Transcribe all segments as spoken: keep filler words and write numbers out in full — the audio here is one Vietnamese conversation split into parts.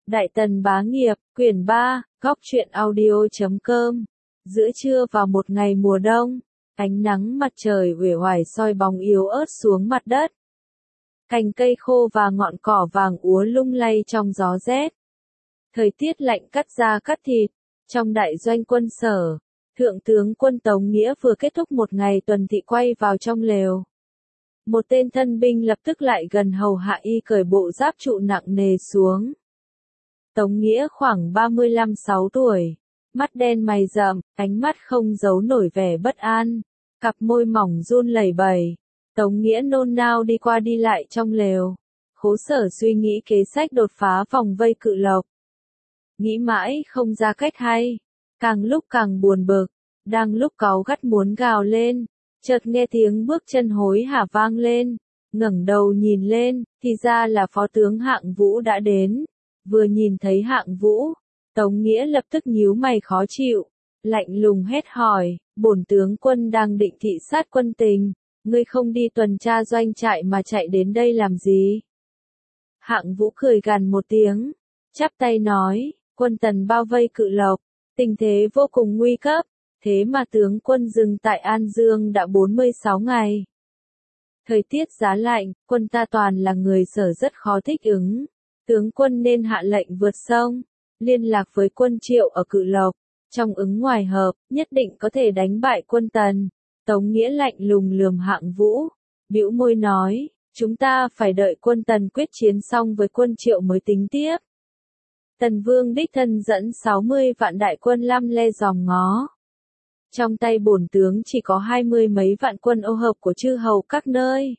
Đại Tần Bá Nghiệp, quyển ba, góc truyện audio.com. Giữa trưa vào một ngày mùa đông, ánh nắng mặt trời uể oải soi bóng yếu ớt xuống mặt đất. Cành cây khô và ngọn cỏ vàng úa lung lay trong gió rét. Thời tiết lạnh cắt da cắt thịt. Trong đại doanh quân Sở, Thượng tướng quân Tống Nghĩa vừa kết thúc một ngày tuần thị quay vào trong lều. Một tên thân binh lập tức lại gần hầu hạ y cởi bộ giáp trụ nặng nề xuống. Tống Nghĩa khoảng ba mươi lăm sáu tuổi, mắt đen mày rậm, ánh mắt không giấu nổi vẻ bất an, cặp môi mỏng run lẩy bẩy. Tống Nghĩa nôn nao đi qua đi lại trong lều, Khố Sở suy nghĩ kế sách đột phá vòng vây Cự Lộc. Nghĩ mãi không ra cách hay, càng lúc càng buồn bực, đang lúc cáu gắt muốn gào lên, chợt nghe tiếng bước chân hối hả vang lên, ngẩng đầu nhìn lên, thì ra là phó tướng Hạng Vũ đã đến. Vừa nhìn thấy Hạng Vũ, Tống Nghĩa lập tức nhíu mày khó chịu, lạnh lùng hét hỏi, bổn tướng quân đang định thị sát quân tình, ngươi không đi tuần tra doanh trại mà chạy đến đây làm gì? Hạng Vũ cười gằn một tiếng, chắp tay nói, quân Tần bao vây Cự Lộc, tình thế vô cùng nguy cấp, thế mà tướng quân dừng tại An Dương đã bốn mươi sáu ngày. Thời tiết giá lạnh, quân ta toàn là người Sở rất khó thích ứng. Tướng quân nên hạ lệnh vượt sông, liên lạc với quân Triệu ở Cự Lộc, trong ứng ngoài hợp, nhất định có thể đánh bại quân Tần. Tống Nghĩa lạnh lùng lườm Hạng Vũ, bĩu môi nói, chúng ta phải đợi quân Tần quyết chiến xong với quân Triệu mới tính tiếp. Tần Vương đích thân dẫn sáu mươi vạn đại quân lăm le giòm ngó. Trong tay bổn tướng chỉ có hai mươi mấy vạn quân ô hợp của chư hầu các nơi.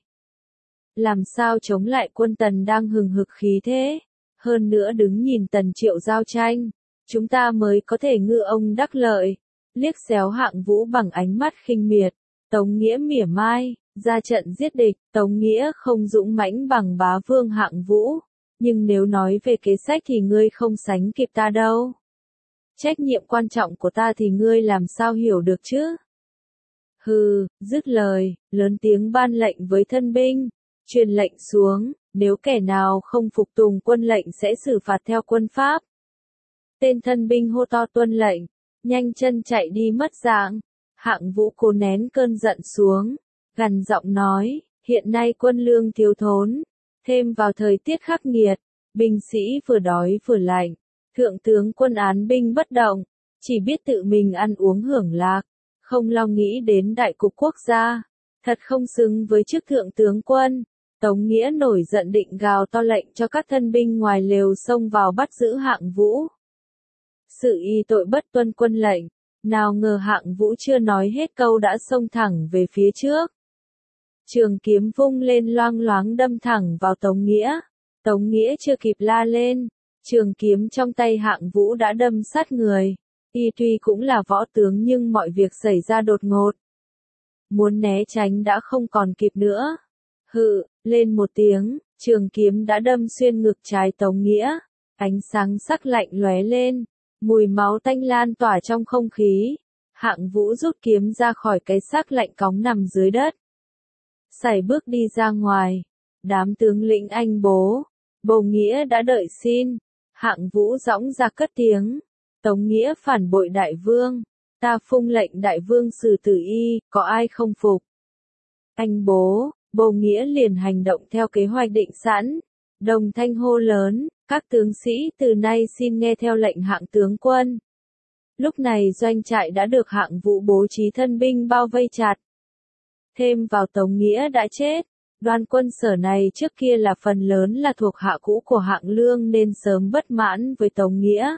Làm sao chống lại quân Tần đang hừng hực khí thế? Hơn nữa đứng nhìn Tần Triệu giao tranh, chúng ta mới có thể ngư ông đắc lợi. Liếc xéo Hạng Vũ bằng ánh mắt khinh miệt, Tống Nghĩa mỉa mai, ra trận giết địch. Tống Nghĩa không dũng mãnh bằng bá vương Hạng Vũ, nhưng nếu nói về kế sách thì ngươi không sánh kịp ta đâu. Trách nhiệm quan trọng của ta thì ngươi làm sao hiểu được chứ? Hừ, dứt lời, lớn tiếng ban lệnh với thân binh, truyền lệnh xuống, nếu kẻ nào không phục tùng quân lệnh sẽ xử phạt theo quân pháp. Tên thân binh hô to tuân lệnh, nhanh chân chạy đi mất dạng. Hạng Vũ cố nén cơn giận xuống, gằn giọng nói, hiện nay quân lương thiếu thốn, thêm vào thời tiết khắc nghiệt, binh sĩ vừa đói vừa lạnh, thượng tướng quân án binh bất động, chỉ biết tự mình ăn uống hưởng lạc, không lo nghĩ đến đại cục quốc gia, thật không xứng với chức thượng tướng quân. Tống Nghĩa nổi giận định gào to lệnh cho các thân binh ngoài lều xông vào bắt giữ Hạng Vũ. Sự y tội bất tuân quân lệnh, nào ngờ Hạng Vũ chưa nói hết câu đã xông thẳng về phía trước. Trường kiếm vung lên loang loáng đâm thẳng vào Tống Nghĩa. Tống Nghĩa chưa kịp la lên, trường kiếm trong tay Hạng Vũ đã đâm sát người. Y tuy cũng là võ tướng nhưng mọi việc xảy ra đột ngột. Muốn né tránh đã không còn kịp nữa. Hự, lên một tiếng, trường kiếm đã đâm xuyên ngực trái Tống Nghĩa. Ánh sáng sắc lạnh lóe lên, mùi máu tanh lan tỏa trong không khí. Hạng Vũ rút kiếm ra khỏi cái xác lạnh cóng nằm dưới đất. Sải bước đi ra ngoài. Đám tướng lĩnh anh bố, Bầu Nghĩa đã đợi xin. Hạng Vũ dõng ra cất tiếng. Tống Nghĩa phản bội đại vương. Ta phung lệnh đại vương xử tử y, có ai không phục? Anh bố, Bầu Nghĩa liền hành động theo kế hoạch định sẵn. Đồng thanh hô lớn, các tướng sĩ từ nay xin nghe theo lệnh Hạng tướng quân. Lúc này doanh trại đã được Hạng Vũ bố trí thân binh bao vây chặt. Thêm vào Tống Nghĩa đã chết, đoàn quân Sở này trước kia là phần lớn là thuộc hạ cũ của Hạng Lương nên sớm bất mãn với Tống Nghĩa.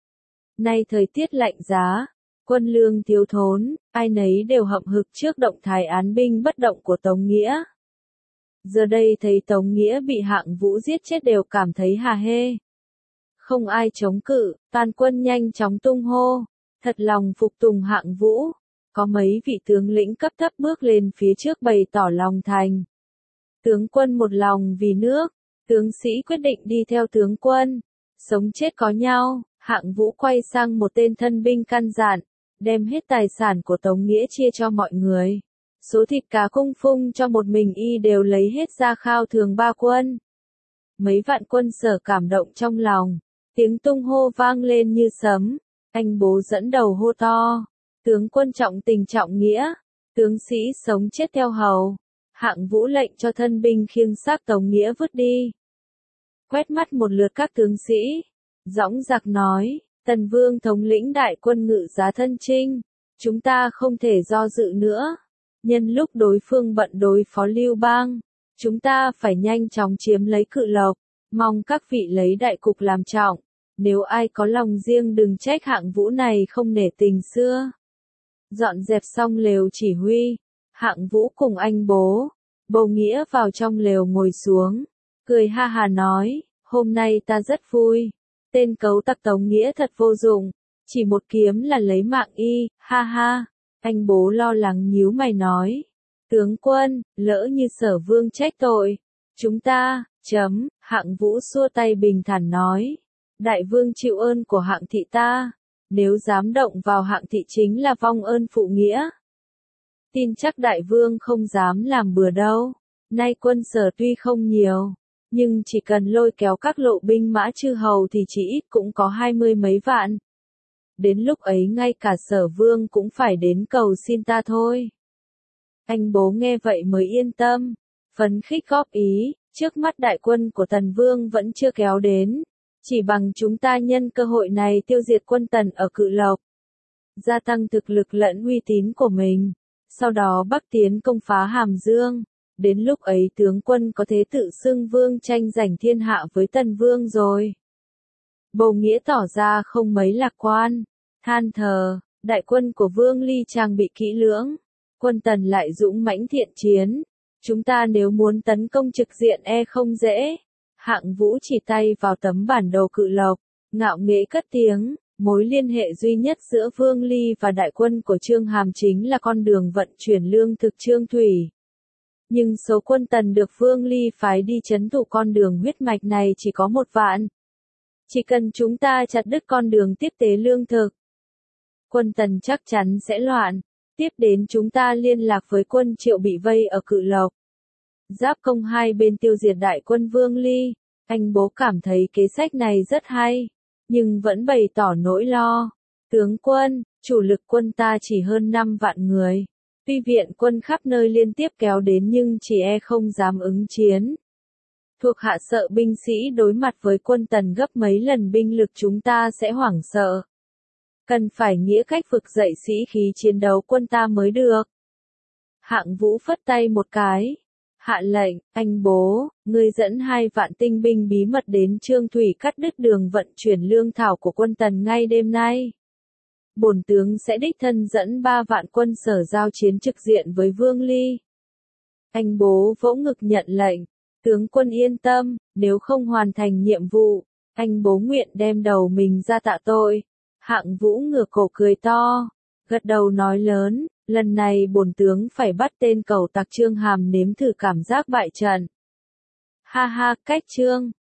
Nay thời tiết lạnh giá, quân lương thiếu thốn, ai nấy đều hậm hực trước động thái án binh bất động của Tống Nghĩa. Giờ đây thấy Tống Nghĩa bị Hạng Vũ giết chết đều cảm thấy hà hê. Không ai chống cự, toàn quân nhanh chóng tung hô, thật lòng phục tùng Hạng Vũ. Có mấy vị tướng lĩnh cấp thấp bước lên phía trước bày tỏ lòng thành. Tướng quân một lòng vì nước, tướng sĩ quyết định đi theo tướng quân, sống chết có nhau. Hạng Vũ quay sang một tên thân binh căn dặn, đem hết tài sản của Tống Nghĩa chia cho mọi người. Số thịt cá cung phung cho một mình y đều lấy hết ra khao thường ba quân. Mấy vạn quân Sở cảm động trong lòng, Tiếng tung hô vang lên như sấm, anh bố dẫn đầu hô to. Tướng quân trọng tình trọng nghĩa, tướng sĩ sống chết theo hầu. Hạng Vũ lệnh cho thân binh khiêng xác Tống Nghĩa vứt đi. Quét mắt một lượt các tướng sĩ, dõng dạc nói, Tần Vương thống lĩnh đại quân ngự giá thân chinh, chúng ta không thể do dự nữa. Nhân lúc đối phương bận đối phó Lưu Bang, chúng ta phải nhanh chóng chiếm lấy Cự Lộc, mong các vị lấy đại cục làm trọng, nếu ai có lòng riêng đừng trách Hạng Vũ này không nể tình xưa. Dọn dẹp xong lều chỉ huy, Hạng Vũ cùng anh bố, Bầu Nghĩa vào trong lều ngồi xuống, cười ha hà nói, hôm nay ta rất vui, tên cấu tặc Tống Nghĩa thật vô dụng, chỉ một kiếm là lấy mạng y, ha ha. Anh bố lo lắng nhíu mày nói, tướng quân, lỡ như Sở Vương trách tội, chúng ta, chấm, Hạng Vũ xua tay bình thản nói, đại vương chịu ơn của Hạng thị ta, nếu dám động vào Hạng thị chính là vong ơn phụ nghĩa. Tin chắc đại vương không dám làm bừa đâu, nay quân Sở tuy không nhiều, nhưng chỉ cần lôi kéo các lộ binh mã chư hầu thì chỉ ít cũng có hai mươi mấy vạn. Đến lúc ấy ngay cả Sở Vương cũng phải đến cầu xin ta thôi. Anh bố nghe vậy mới yên tâm, phấn khích góp ý, trước mắt đại quân của Tần Vương vẫn chưa kéo đến, chỉ bằng chúng ta nhân cơ hội này tiêu diệt quân Tần ở Cự Lộc, gia tăng thực lực lẫn uy tín của mình, sau đó bắc tiến công phá Hàm Dương, đến lúc ấy tướng quân có thể tự xưng vương tranh giành thiên hạ với Tần Vương rồi. Bầu Nghĩa tỏ ra không mấy lạc quan, than thờ, đại quân của Vương Ly trang bị kỹ lưỡng, quân Tần lại dũng mãnh thiện chiến, chúng ta nếu muốn tấn công trực diện e không dễ. Hạng Vũ chỉ tay vào tấm bản đồ Cự Lộc, ngạo nghễ cất tiếng, mối liên hệ duy nhất giữa Vương Ly và đại quân của Chương Hàm chính là con đường vận chuyển lương thực Chương Thủy. Nhưng số quân Tần được Vương Ly phái đi trấn thủ con đường huyết mạch này chỉ có một vạn. Chỉ cần chúng ta chặt đứt con đường tiếp tế lương thực, quân Tần chắc chắn sẽ loạn. Tiếp đến chúng ta liên lạc với quân Triệu bị vây ở Cự Lộc. Giáp công hai bên tiêu diệt đại quân Vương Ly. Anh bố cảm thấy kế sách này rất hay, nhưng vẫn bày tỏ nỗi lo. Tướng quân, chủ lực quân ta chỉ hơn năm vạn người. Tuy viện quân khắp nơi liên tiếp kéo đến nhưng chỉ e không dám ứng chiến. Thuộc hạ sợ binh sĩ đối mặt với quân Tần gấp mấy lần binh lực chúng ta sẽ hoảng sợ. Cần phải nghĩa cách vực dậy sĩ khí chiến đấu quân ta mới được. Hạng Vũ phất tay một cái. Hạ lệnh, anh bố, ngươi dẫn hai vạn tinh binh bí mật đến Chương Thủy cắt đứt đường vận chuyển lương thảo của quân Tần ngay đêm nay. Bổn tướng sẽ đích thân dẫn ba vạn quân Sở giao chiến trực diện với Vương Ly. Anh bố vỗ ngực nhận lệnh. Tướng quân yên tâm, nếu không hoàn thành nhiệm vụ, anh bố nguyện đem đầu mình ra tạ tội. Hạng Vũ ngửa cổ cười to, gật đầu nói lớn, lần này bổn tướng phải bắt tên cẩu tặc Chương Hàm nếm thử cảm giác bại trận. Ha ha, cách Chương.